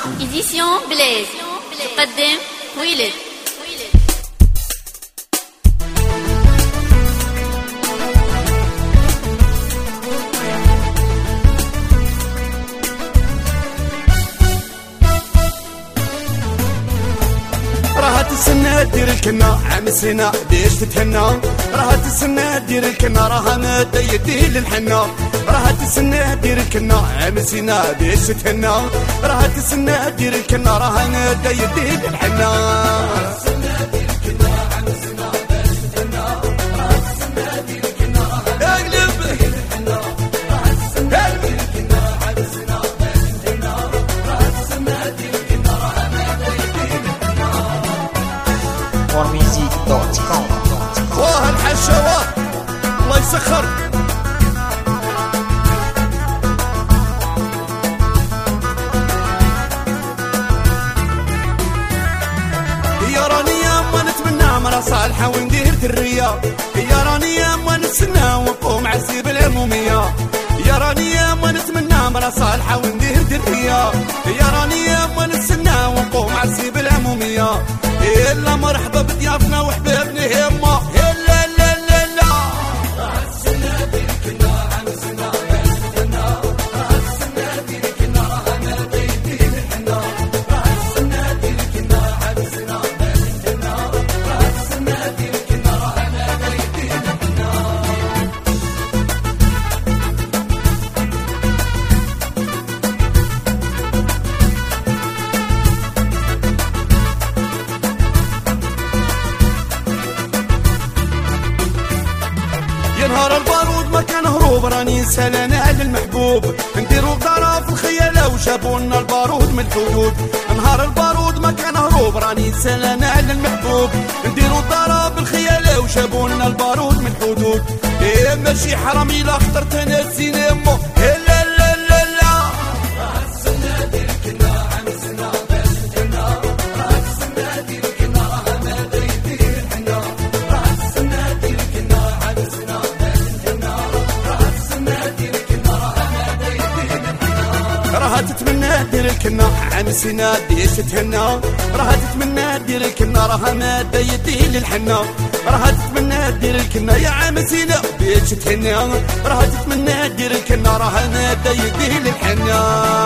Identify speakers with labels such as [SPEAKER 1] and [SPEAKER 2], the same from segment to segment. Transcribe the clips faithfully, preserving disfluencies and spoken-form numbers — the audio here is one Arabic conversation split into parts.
[SPEAKER 1] إديسيون بليز تقدم ويلد.
[SPEAKER 2] راهات السنة دير الكنا عام السنة ليش تتهنى؟ راهات السنة دير الكنا راها مادة يدي للحنا. راهات السنة دير الكنا عام السنة ليش تتهنى؟ راهات السنة دير الكنا راها مادة يدي للحنا.
[SPEAKER 3] ميوزيك دوت كوم.
[SPEAKER 2] واه الحشوات الله يسخر. يا راني يا ما نتمنى مرا صالحة وندير درية. يا راني يا ما نتسنى ونقوم عسيب العمومية. يا راني يا ما نتمنى مرا صالحة وندير درية. يا راني يا ما نتسنى ونقوم عسيب العمومية. إلا مرحبا بضيافنا وحبابنا هما إلا لا لا لا. راح السنة دير كنا عام السنة بلدنا. راح السنة دير كنا راها مادة يدي للحنا. راح السنة دير كنا عام السنة بلدنا. راح السنة دير كنا راها مادة يدي للحنا. نهار البارود ما كان هروب راني سالنا على المحبوب. نديرو قدرة في الخيالة وجابولنا البارود من الحدود. نهار البارود ما كان هروب راني سالنا على المحبوب. نديرو قدرة في الخيالة وجابولنا البارود من الحدود. إيه ماشي حرامي لا خطرت انا السينما. لا لا لا لا. راه السنة دير كنا عام السنة بلدنا. راه السنة دير كنا راها مادة يدي للحنا. راه السنة دير كنا عام السنة راها تتمنى دير الكنا عام السنة ليش تتهنى. راها تتمنى دير الكنا راها مادة يدي للحنا. راها تتمنى دير الكنا يا عام السنة ليش تتهنى. راها تتمنى دير الكنا راها مادة يدي للحنا.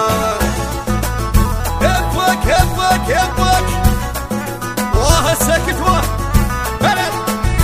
[SPEAKER 2] هبك هبك هبك واه الساكت واه بلد.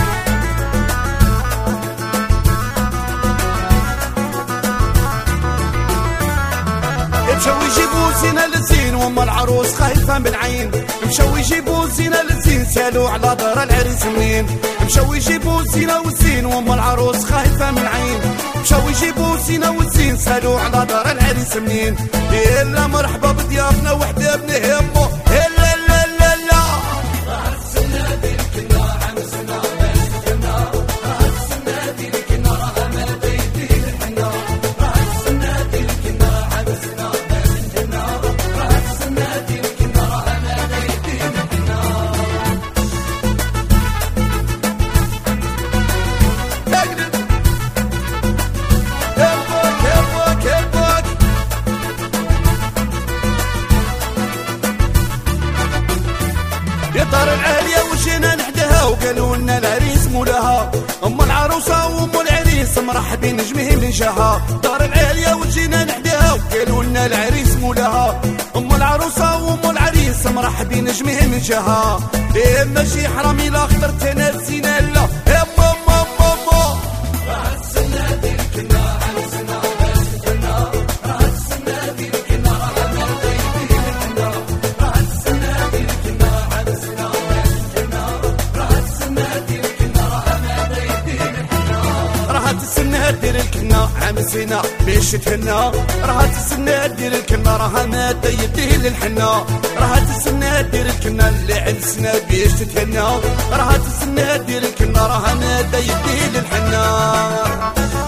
[SPEAKER 2] مشاو يجيبو زينة للزين وما العروس خايفة من العين. مشاو يجيبو زينة للزين سالوا على دار العريس منين. مشاو يجيبو زينة والزين وما العروس خايفة من العين. مشاو يجيبو زينة والزين سالوا على دار العريس منين. إلا مرحبا بضيافنا وحبابنا هما إلا لا لا لا. راه السنة دير كنا عام السنة بلدنا. راه السنة دير كنا راها مادة يدي للحنا. راه السنة دير كنا عام السنة يا دار العالية وجينا نحدها وقالوا لنا العريس مولاها. أم العروسة وأم العريس مرحبين جميعهم من جهة. دار العالية وجينا نحدها وقالوا لنا العريس مولاها. أم العروسة وأم العريس مرحبين جميعهم من جهة. إيه ماشي حرامي لا خطرت أنا الزينة لا. يا ماما ماما راه السنة دير كنا عام السنة بلدنا. راه السنة دير كنا راها مادة يدي للحنا. راه السنة دير كنا عام السنة بلدنا. راه السنة دير كنا راها مادة يدي للحنا. راهات السنة دير الكنا عام السنة باش تهنى. راهات السنة دير الكنا راها مادة يدي للحنا. راهات السنة دير الكنا اللي عند السنة باش تتهنى. راهات السنة دير الكنا راها مادة يدي للحنا.